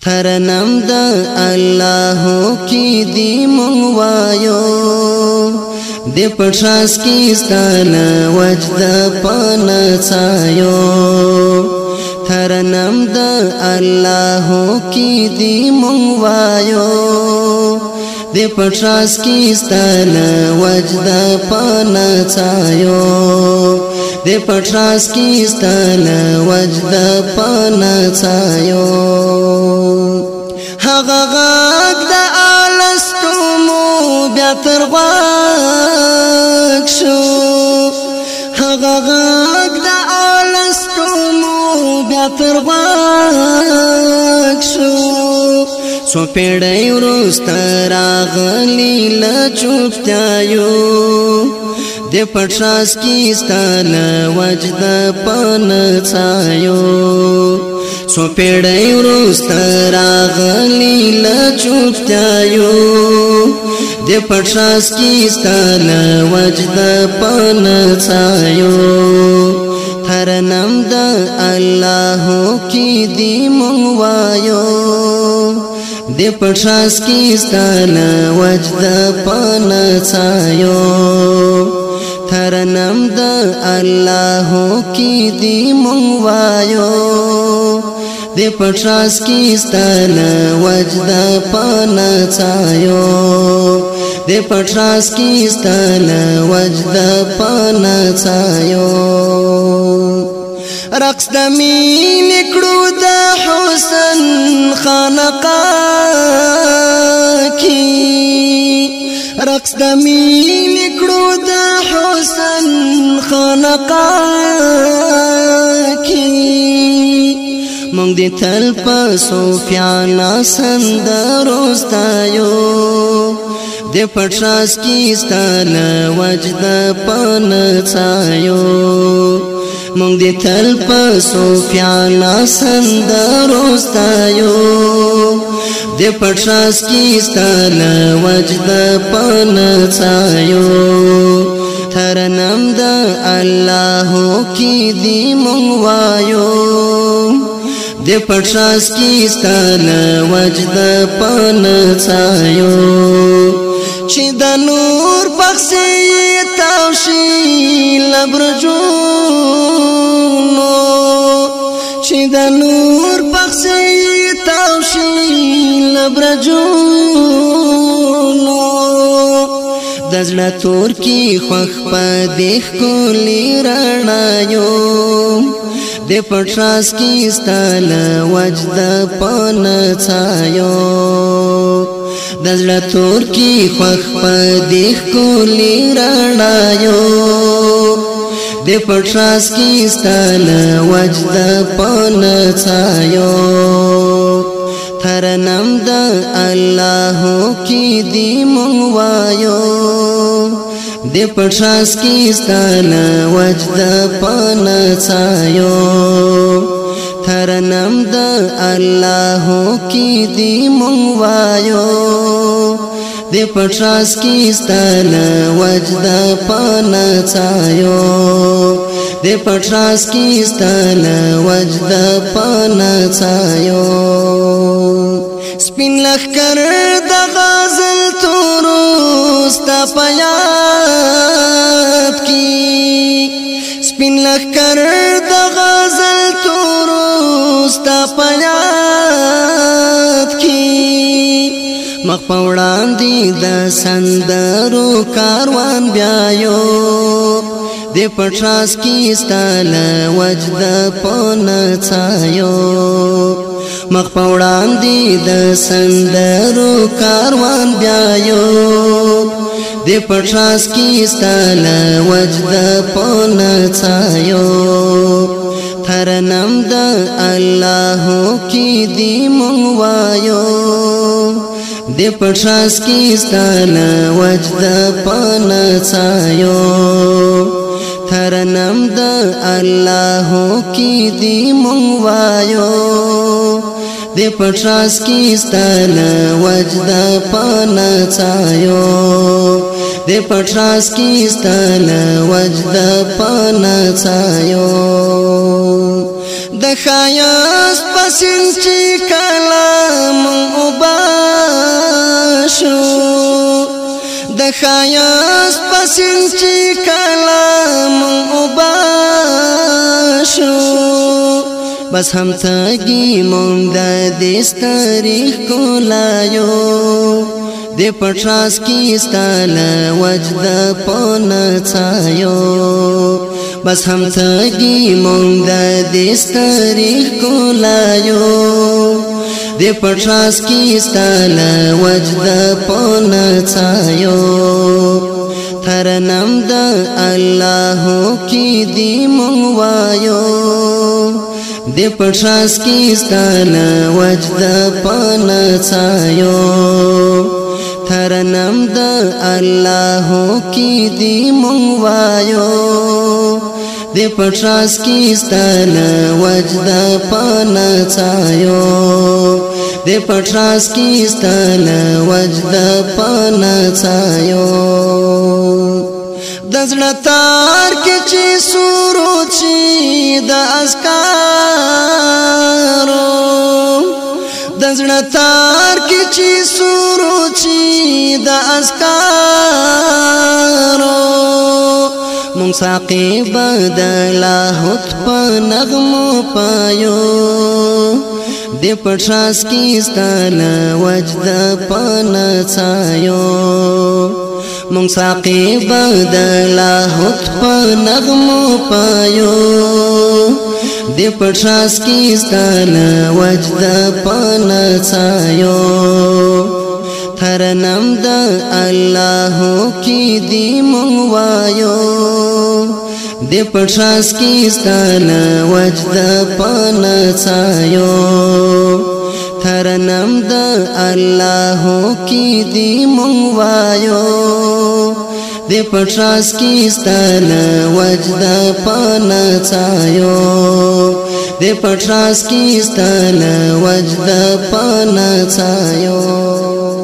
هرنم دا الله کی دی منوایو دی پټراس کی ستانا وجد پنڅایو هرنم دا الله کی دی منوایو دی پټراس کی ستانا وجد پنڅایو دی پټراس کی ستانا وجد پنڅایو هغه غږ د الستمو بیا تر غوږ شو هغه غږ د الستمو بیا تر غوږ شو څو پیړۍ وروسته راغلی له چوپتیایو د پټراس کی ستانا وجد پنڅایو څو پیړۍ وروسته راغلی له چوپتیایو د پټراس کی ستانا وجد پنڅایو هرنم د الله کی دی منوایو د پټراس کی ستانا وجد پنڅایو هرنم د الله کی دی منوایو د پټراس کی ستانا وجد پنڅایو د پټراس کی ستانا وجد پنڅایو رقص د مینې کړو د حسن خانقاه کی رقص د مینې کړو د حسن خانقاه کی مونږ دې تل په صوفیانا سندرو ستایو د پټراس کی ستانا وجد پنڅایو مونږ دې تل په صوفیانا سندرو ستایو د پټراس کی ستانا وجد پنڅایو هرنم د الله کی دی منوایو د پټراس کی ستانا وجد پنڅایو چې د نور بخشي توشي لبرجونو چې د نور بخشي توشي لبرجونو دزړه تور کی خوخ په دیخ کولی رڼایو د پټراس کی ستانا وجد پنڅایو دزړه تور کی خوخ په دیخ کولی رڼایو د پټراس کی ستانا وجد پنڅایو هرنم د الله کی دی منوایو د پټراس کی ستانا وجد پنڅایو هرنم د الله کی دی منوایو د پټراس کی ستانا وجد پنڅایو د پټراس کی ستانا وجد پنڅایو سپین لخر د غزل تورو ستا پیات کی سپین لخر د غزل تورو ستا پیات کی مخ په وړاندې د سندرو کاروان بیایو د پټراس کی ستانا وجد پنڅایو مخ په وړاندې د سندرو کاروان بیایو د پټراس کی ستانا وجد پنڅایو هرنم د الله کی دی منوایو د پټراس کی ستانا وجد پنڅایو هرنم د الله کی دی منوایو د پټراس کی ستانا وجد پنڅایو د پټراس کی ستانا وجد پنڅایو د خیاس پسین چې کلا خایس پسین چی کلام اوباشو بس هم تاگی مونگ دا دیس تاریخ کولایو دی پتراس کی ستالا وجد پونا چایو بس هم تاگی مونگ دا دیس تاریخ کولایو دی پتراس کی ستالا وجد پونا چایو ترنم دا اللہ کی دی منوایو دی پتراس کی ستالا وجد پونا چایو ترنم دا اللہ کی دی منوایو دی پتراس کی ستالا وجد پونا چایو دی پتراس کی ستالا وجد پونا چایو دزړه تار کې چې سوروچي د اسکارو دزړه تار کې چې سوروچي د اسکارو مونږ ساقي بدلا هوت په نغمو پایو دی پتراس کی ستالا وجد پانا چایو مونږ ساقي بدلا هوت په نغمو پایو دی پتراس کی ستالا وجد پانا چایو ترنم دا اللہ کی دی منوایو دی پتراس کی ستالا وجد پانا چایو ترنم دا اللہ کی دی منوایو دی پتراس کی ستالا وجد پانا چایو دی پتراس کی ستالا وجد پانا چایو